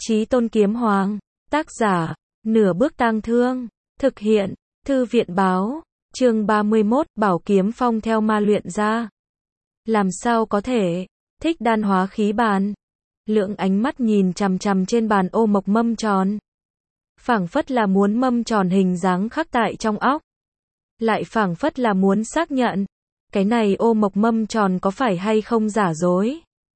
Chí Tôn Kiếm Hoàng, tác giả, Nửa Bước Tang Thương, thực hiện, Thư viện báo, chương 31, Bảo Kiếm Phong theo ma luyện ra. Làm sao có thể, Thích Đan hóa khí bàn. Lượng ánh mắt nhìn chằm chằm trên bàn ô mộc mâm tròn. Phảng phất là muốn mâm tròn hình dáng khắc tại trong óc. Lại phảng phất là muốn xác nhận, cái này ô mộc mâm tròn có phải hay không giả dối.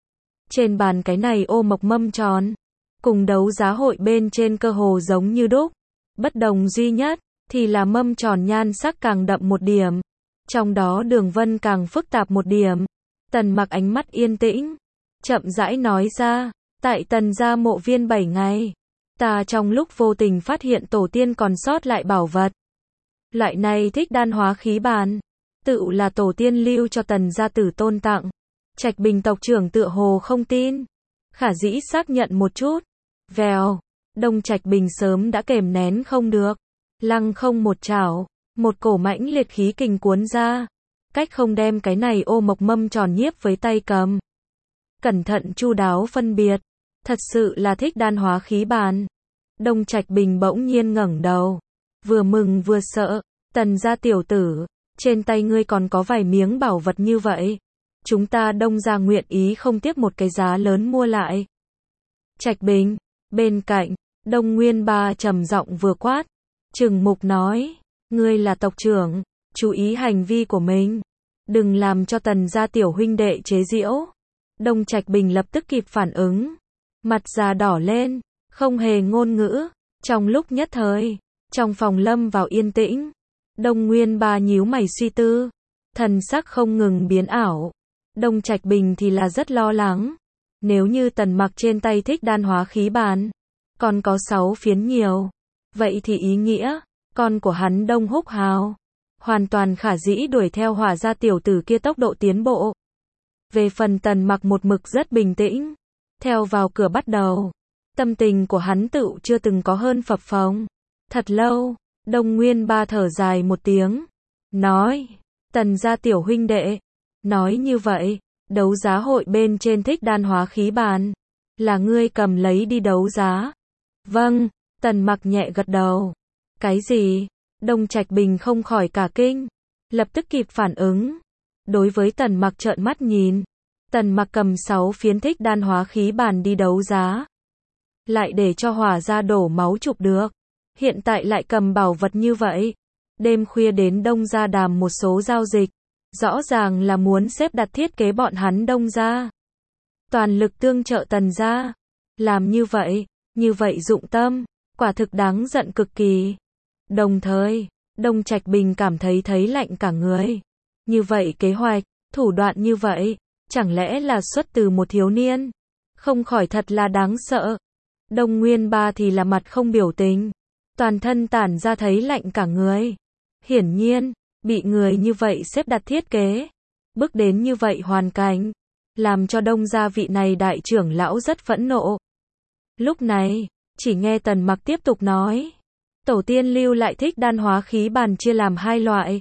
Trên bàn cái này ô mộc mâm tròn, cùng đấu giá hội bên trên cơ hồ giống như đúc. Bất đồng duy nhất, thì là mâm tròn nhan sắc càng đậm một điểm. Trong đó đường vân càng phức tạp một điểm. Tần Mặc ánh mắt yên tĩnh, chậm rãi nói ra, tại Tần gia mộ viên 7 ngày, ta trong lúc vô tình phát hiện tổ tiên còn sót lại bảo vật. Loại này Thích Đan hóa khí bàn, tự là tổ tiên lưu cho Tần gia tử tôn tặng. Trạch Bình tộc trưởng tựa hồ không tin, khả dĩ xác nhận một chút. Vèo, Đông Trạch Bình sớm đã kềm nén không được, lăng không một chảo, một cổ mãnh liệt khí kình cuốn ra, cách không đem cái này ô mộc mâm tròn nhiếp với tay cầm. Cẩn thận chu đáo phân biệt, thật sự là Thích Đan hóa khí bàn. Đông Trạch Bình bỗng nhiên ngẩng đầu, vừa mừng vừa sợ, Tần gia tiểu tử, trên tay ngươi còn có vài miếng bảo vật như vậy. Chúng ta Đông gia nguyện ý không tiếp một cái giá lớn mua lại. Trạch Bình, bên cạnh, Đông Nguyên Ba trầm giọng vừa quát, trừng mục nói, ngươi là tộc trưởng, chú ý hành vi của mình, đừng làm cho Tần gia tiểu huynh đệ chế giễu. Đông Trạch Bình lập tức kịp phản ứng, mặt già đỏ lên, không hề ngôn ngữ. Trong lúc nhất thời, trong phòng lâm vào yên tĩnh. Đông Nguyên Ba nhíu mày suy tư, thần sắc không ngừng biến ảo. Đông Trạch Bình thì là rất lo lắng. Nếu như Tần Mặc trên tay Thích Đan hóa khí bàn còn có 6 phiến nhiều, vậy thì ý nghĩa, con của hắn Đông Húc Hào hoàn toàn khả dĩ đuổi theo Hỏa gia tiểu tử kia tốc độ tiến bộ. Về phần Tần Mặc một mực rất bình tĩnh, theo vào cửa bắt đầu, tâm tình của hắn tựu chưa từng có hơn phập phồng. Thật lâu, Đông Nguyên Ba thở dài một tiếng, nói, Tần gia tiểu huynh đệ, nói như vậy, đấu giá hội bên trên Thích Đan hóa khí bàn, là ngươi cầm lấy đi đấu giá. Vâng, Tần Mặc nhẹ gật đầu. Cái gì? Đông Trạch Bình không khỏi cả kinh, lập tức kịp phản ứng. Đối với Tần Mặc trợn mắt nhìn, Tần Mặc cầm 6 phiến Thích Đan hóa khí bàn đi đấu giá, lại để cho Hỏa gia đổ máu chụp được. Hiện tại lại cầm bảo vật như vậy, đêm khuya đến Đông gia đàm một số giao dịch, rõ ràng là muốn xếp đặt thiết kế bọn hắn Đông gia toàn lực tương trợ Tần gia. Làm như vậy dụng tâm, quả thực đáng giận cực kỳ. Đồng thời, Đông Trạch Bình cảm thấy lạnh cả người. Như vậy kế hoạch, thủ đoạn như vậy, chẳng lẽ là xuất từ một thiếu niên? Không khỏi thật là đáng sợ. Đông Nguyên Ba thì là mặt không biểu tình, toàn thân tản ra thấy lạnh cả người. Hiển nhiên, bị người như vậy xếp đặt thiết kế, bước đến như vậy hoàn cảnh, làm cho Đông gia vị này đại trưởng lão rất phẫn nộ. Lúc này, chỉ nghe Tần Mặc tiếp tục nói, tổ tiên lưu lại Thích Đan hóa khí bàn chia làm 2 loại.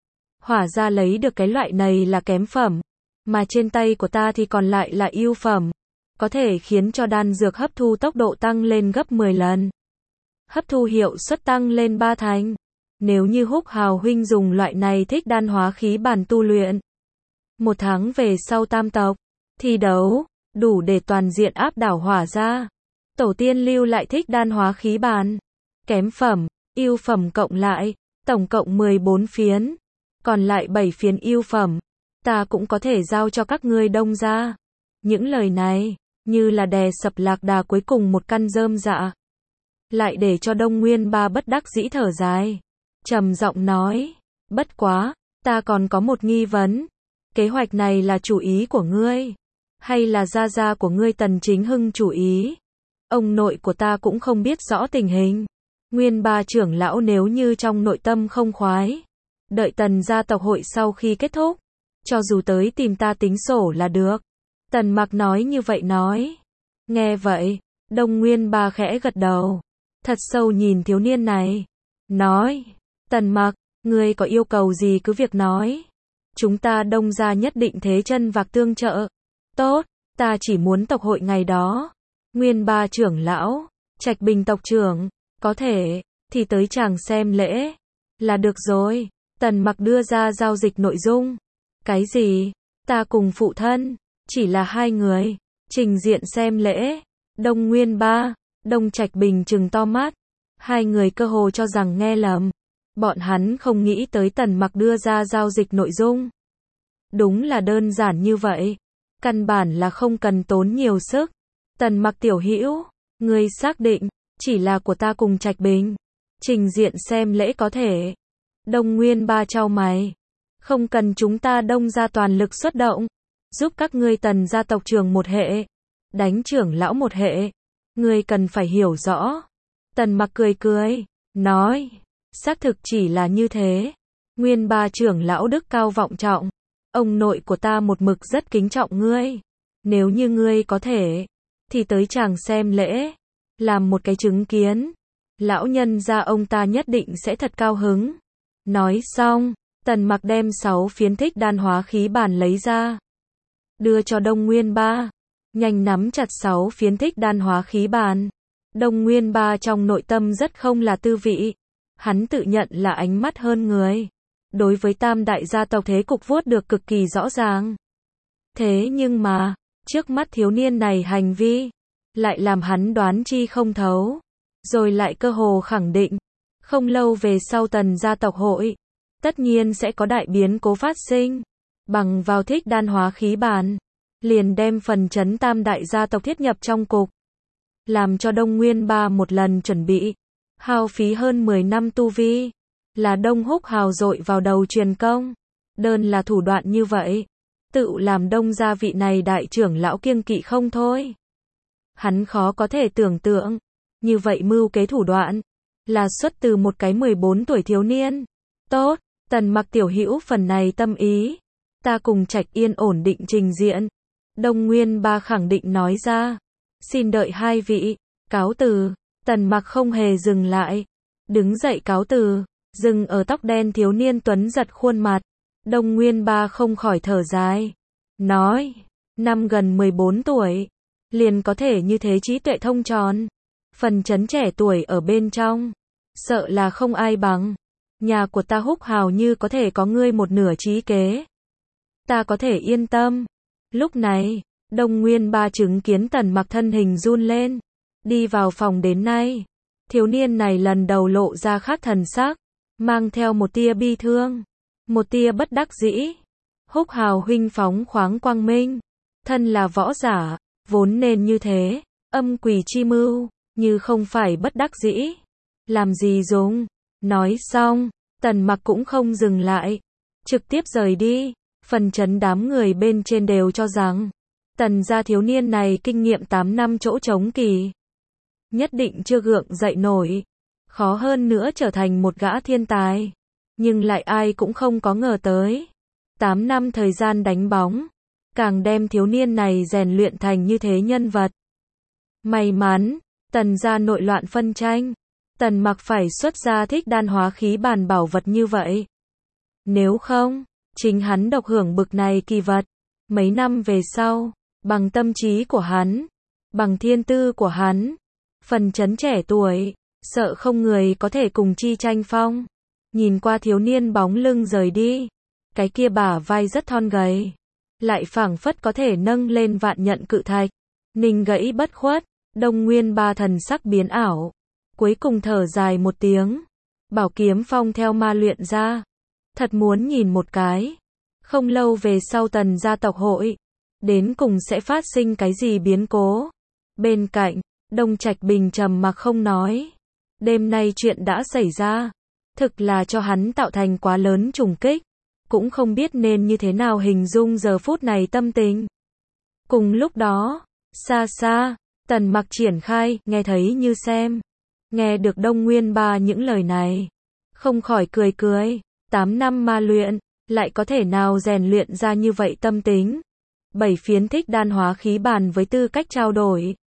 Hỏa gia lấy được cái loại này là kém phẩm, mà trên tay của ta thì còn lại là ưu phẩm, có thể khiến cho đan dược hấp thu tốc độ tăng lên gấp 10 lần. Hấp thu hiệu suất tăng lên 3 thành. Nếu như Húc Hào huynh dùng loại này Thích Đan hóa khí bàn tu luyện, 1 tháng về sau tam tộc thi đấu, đủ để toàn diện áp đảo Hỏa gia. Tổ tiên lưu lại Thích Đan hóa khí bàn, kém phẩm, ưu phẩm cộng lại, tổng cộng 14 phiến, còn lại 7 phiến ưu phẩm, ta cũng có thể giao cho các ngươi Đông gia. Những lời này, như là đè sập lạc đà cuối cùng một căn rơm rạ, lại để cho Đông Nguyên Ba bất đắc dĩ thở dài, trầm giọng nói, bất quá, ta còn có một nghi vấn, kế hoạch này là chủ ý của ngươi, hay là gia gia của ngươi Tần Chính Hưng chủ ý? Ông nội của ta cũng không biết rõ tình hình. Nguyên Ba trưởng lão nếu như trong nội tâm không khoái, đợi Tần gia tộc hội sau khi kết thúc, cho dù tới tìm ta tính sổ là được. Tần Mặc nói như vậy nói. Nghe vậy, Đông Nguyên Ba khẽ gật đầu, thật sâu nhìn thiếu niên này, nói, Tần Mặc, ngươi có yêu cầu gì cứ việc nói. Chúng ta Đông gia nhất định thế chân vạc tương trợ. Tốt, ta chỉ muốn tộc hội ngày đó, Nguyên Ba trưởng lão, Trạch Bình tộc trưởng, có thể, thì tới chàng xem lễ. Là được rồi. Tần Mặc đưa ra giao dịch nội dung. Cái gì? Ta cùng phụ thân, chỉ là hai người, trình diện xem lễ. Đông Nguyên Ba, Đông Trạch Bình trừng to mắt. Hai người cơ hồ cho rằng nghe lầm. Bọn hắn không nghĩ tới Tần Mặc đưa ra giao dịch nội dung. Đúng là đơn giản như vậy. Căn bản là không cần tốn nhiều sức. Tần Mặc tiểu hữu, ngươi xác định, chỉ là của ta cùng Trạch Bình. Trình diện xem lễ có thể. Đông Nguyên Ba chau mày. Không cần chúng ta Đông gia toàn lực xuất động. Giúp các ngươi Tần gia tộc trưởng một hệ. Đánh trưởng lão một hệ. Ngươi cần phải hiểu rõ. Tần Mặc cười cười, nói. Xác thực chỉ là như thế. Nguyên Ba trưởng lão đức cao vọng trọng. Ông nội của ta một mực rất kính trọng ngươi. Nếu như ngươi có thể, thì tới chàng xem lễ. Làm một cái chứng kiến. Lão nhân gia ông ta nhất định sẽ thật cao hứng. Nói xong, Tần Mặc đem 6 phiến thích đan hóa khí bàn lấy ra. Đưa cho Đông Nguyên Ba. Nhanh nắm chặt 6 phiến thích đan hóa khí bàn. Đông Nguyên Ba trong nội tâm rất không là tư vị. Hắn tự nhận là ánh mắt hơn người. Đối với tam đại gia tộc thế cục vuốt được cực kỳ rõ ràng. Thế nhưng mà, trước mắt thiếu niên này hành vi, lại làm hắn đoán chi không thấu. Rồi lại cơ hồ khẳng định, không lâu về sau Tần gia tộc hội, tất nhiên sẽ có đại biến cố phát sinh. Bằng vào thích đan hóa khí bàn, liền đem phần chấn tam đại gia tộc thiết nhập trong cục. Làm cho Đông Nguyên Ba một lần chuẩn bị, hao phí hơn 10 năm tu vi, là Đông Húc hào dội vào đầu truyền công. Đơn là thủ đoạn như vậy, tự làm Đông gia vị này đại trưởng lão kiêng kỵ không thôi. Hắn khó có thể tưởng tượng, như vậy mưu kế thủ đoạn, là xuất từ một cái 14 tuổi thiếu niên. Tốt, Tần Mặc tiểu hữu phần này tâm ý, ta cùng Trạch Yên ổn định trình diện. Đông Nguyên Ba khẳng định nói ra. Xin đợi hai vị, cáo từ. Tần Mặc không hề dừng lại, đứng dậy cáo từ, dừng ở tóc đen thiếu niên tuấn giật khuôn mặt. Đông Nguyên Ba không khỏi thở dài, nói, năm gần 14 tuổi, liền có thể như thế trí tuệ thông tròn. Phần chấn trẻ tuổi ở bên trong, sợ là không ai bằng. Nhà của ta Húc hào như có thể có ngươi một nửa trí kế. Ta có thể yên tâm. Lúc này, Đông Nguyên Ba chứng kiến Tần Mặc thân hình run lên. Đi vào phòng đến nay, thiếu niên này lần đầu lộ ra khác thần sắc, mang theo một tia bi thương, một tia bất đắc dĩ. Húc hào huynh phóng khoáng quang minh, thân là võ giả, vốn nên như thế, âm quỷ chi mưu, như không phải bất đắc dĩ, làm gì dùng. Nói xong, Tần Mặc cũng không dừng lại, trực tiếp rời đi. Phần chấn đám người bên trên đều cho rằng, Tần gia thiếu niên này kinh nghiệm 8 năm chỗ trống kỳ, nhất định chưa gượng dậy nổi, khó hơn nữa trở thành một gã thiên tài. Nhưng lại ai cũng không có ngờ tới, 8 năm thời gian đánh bóng, càng đem thiếu niên này rèn luyện thành như thế nhân vật. May mắn, Tần gia nội loạn phân tranh, Tần Mặc phải xuất ra thích đan hóa khí bàn bảo vật như vậy. Nếu không, chính hắn độc hưởng bực này kỳ vật. Mấy năm về sau, bằng tâm trí của hắn, bằng thiên tư của hắn, phần chấn trẻ tuổi, sợ không người có thể cùng chi tranh phong. Nhìn qua thiếu niên bóng lưng rời đi, cái kia bả vai rất thon gầy, lại phảng phất có thể nâng lên vạn nhận cự thạch. Ninh gãy bất khuất, Đông Nguyên Ba thần sắc biến ảo, cuối cùng thở dài một tiếng. Bảo kiếm phong theo ma luyện ra, thật muốn nhìn một cái. Không lâu về sau Tần gia tộc hội, đến cùng sẽ phát sinh cái gì biến cố. Bên cạnh, Đông Trạch Bình trầm mặc không nói. Đêm nay chuyện đã xảy ra, thực là cho hắn tạo thành quá lớn trùng kích, cũng không biết nên như thế nào hình dung giờ phút này tâm tình. Cùng lúc đó, xa xa, Tần Mặc triển khai, nghe thấy như xem. Nghe được Đông Nguyên Ba những lời này, không khỏi cười cười. 8 năm ma luyện, lại có thể nào rèn luyện ra như vậy tâm tính. 7 phiến thích đan hóa khí bàn với tư cách trao đổi.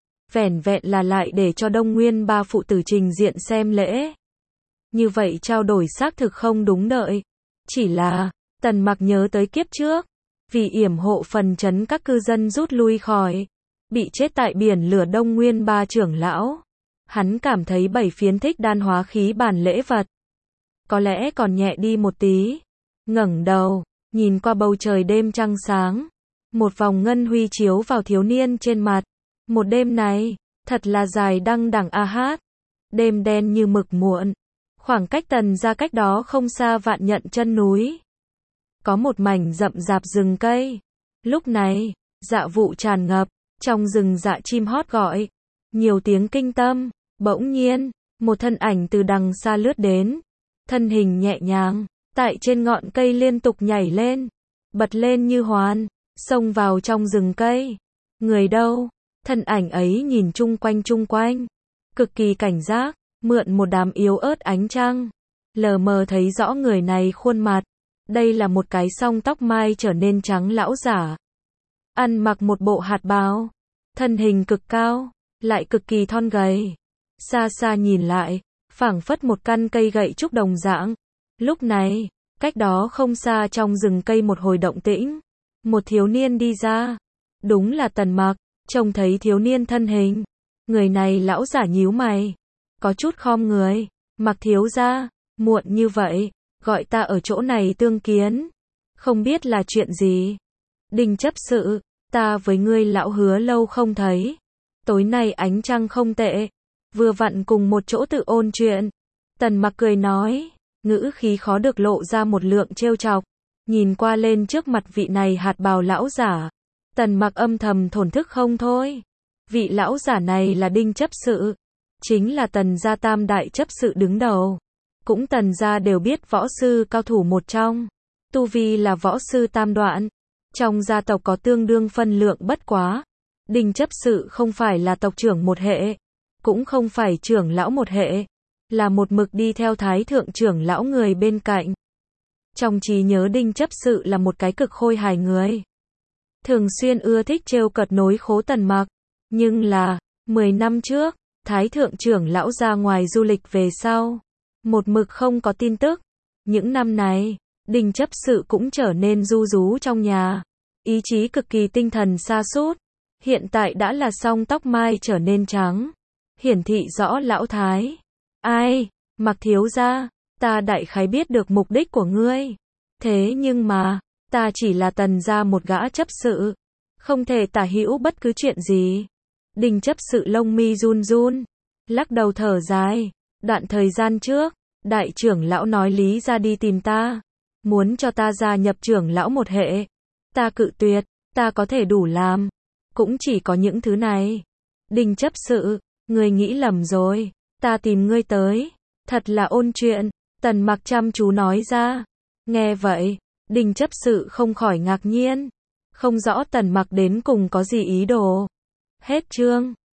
Vẻn vẹn là lại để cho Đông Nguyên Ba phụ tử trình diện xem lễ. Như vậy trao đổi xác thực không đúng đợi. Chỉ là, Tần Mặc nhớ tới kiếp trước, vì yểm hộ phần chấn các cư dân rút lui khỏi bị chết tại biển lửa Đông Nguyên ba trưởng lão. Hắn cảm thấy 7 phiến thích đan hóa khí bản lễ vật. Có lẽ còn nhẹ đi một tí. Ngẩng đầu, nhìn qua bầu trời đêm trăng sáng. Một vòng ngân huy chiếu vào thiếu niên trên mặt. Một đêm này, thật là dài đăng đẳng a hát. Đêm đen như mực muộn. Khoảng cách Tần gia cách đó không xa vạn nhận chân núi. Có một mảnh rậm rạp rừng cây. Lúc này, dạ vụ tràn ngập. Trong rừng dạ chim hót gọi. Nhiều tiếng kinh tâm. Bỗng nhiên, một thân ảnh từ đằng xa lướt đến. Thân hình nhẹ nhàng, tại trên ngọn cây liên tục nhảy lên. Bật lên như hoàn, xông vào trong rừng cây. Người đâu? Thân ảnh ấy nhìn chung quanh. Cực kỳ cảnh giác, mượn một đám yếu ớt ánh trăng. Lờ mờ thấy rõ người này khuôn mặt. Đây là một cái song tóc mai trở nên trắng lão giả. Ăn mặc một bộ hạt bào. Thân hình cực cao, lại cực kỳ thon gầy. Xa xa nhìn lại, phảng phất một căn cây gậy trúc đồng dạng. Lúc này, cách đó không xa trong rừng cây một hồi động tĩnh. Một thiếu niên đi ra. Đúng là Tần Mặc, trông thấy thiếu niên thân hình. Người này lão giả nhíu mày. Có chút khom người. Mặc thiếu gia, muộn như vậy, gọi ta ở chỗ này tương kiến. Không biết là chuyện gì. Đinh chấp sự, ta với ngươi lão hứa lâu không thấy. Tối nay ánh trăng không tệ. Vừa vặn cùng một chỗ tự ôn chuyện. Tần Mặc cười nói, ngữ khí khó được lộ ra một lượng trêu chọc. Nhìn qua lên trước mặt vị này hạt bào lão giả. Tần Mặc âm thầm thổn thức không thôi. Vị lão giả này là Đinh chấp sự. Chính là Tần gia tam đại chấp sự đứng đầu. Cũng Tần gia đều biết võ sư cao thủ một trong. Tu vi là võ sư tam đoạn. Trong gia tộc có tương đương phân lượng bất quá. Đinh chấp sự không phải là tộc trưởng một hệ. Cũng không phải trưởng lão một hệ. Là một mực đi theo thái thượng trưởng lão người bên cạnh. Trong trí nhớ Đinh chấp sự là một cái cực khôi hài người. Thường xuyên ưa thích trêu cợt nối khố Tần Mặc. Nhưng là, 10 năm trước, thái thượng trưởng lão ra ngoài du lịch về sau. Một mực không có tin tức. Những năm này, Đinh chấp sự cũng trở nên ru rú trong nhà. Ý chí cực kỳ tinh thần sa sút. Hiện tại đã là song tóc mai trở nên trắng. Hiển thị rõ lão thái. Ai, Mặc thiếu gia, ta đại khái biết được mục đích của ngươi. Thế nhưng mà, ta chỉ là Tần gia một gã chấp sự. Không thể tả hữu bất cứ chuyện gì. Đinh chấp sự lông mi run run. Lắc đầu thở dài. Đoạn thời gian trước, đại trưởng lão nói Lý ra đi tìm ta. Muốn cho ta gia nhập trưởng lão một hệ. Ta cự tuyệt, ta có thể đủ làm. Cũng chỉ có những thứ này. Đinh chấp sự, ngươi nghĩ lầm rồi. Ta tìm ngươi tới. Thật là ôn chuyện. Tần Mặc chăm chú nói ra. Nghe vậy, Đinh chấp sự không khỏi ngạc nhiên. Không rõ Tần Mặc đến cùng có gì ý đồ. Hết chương.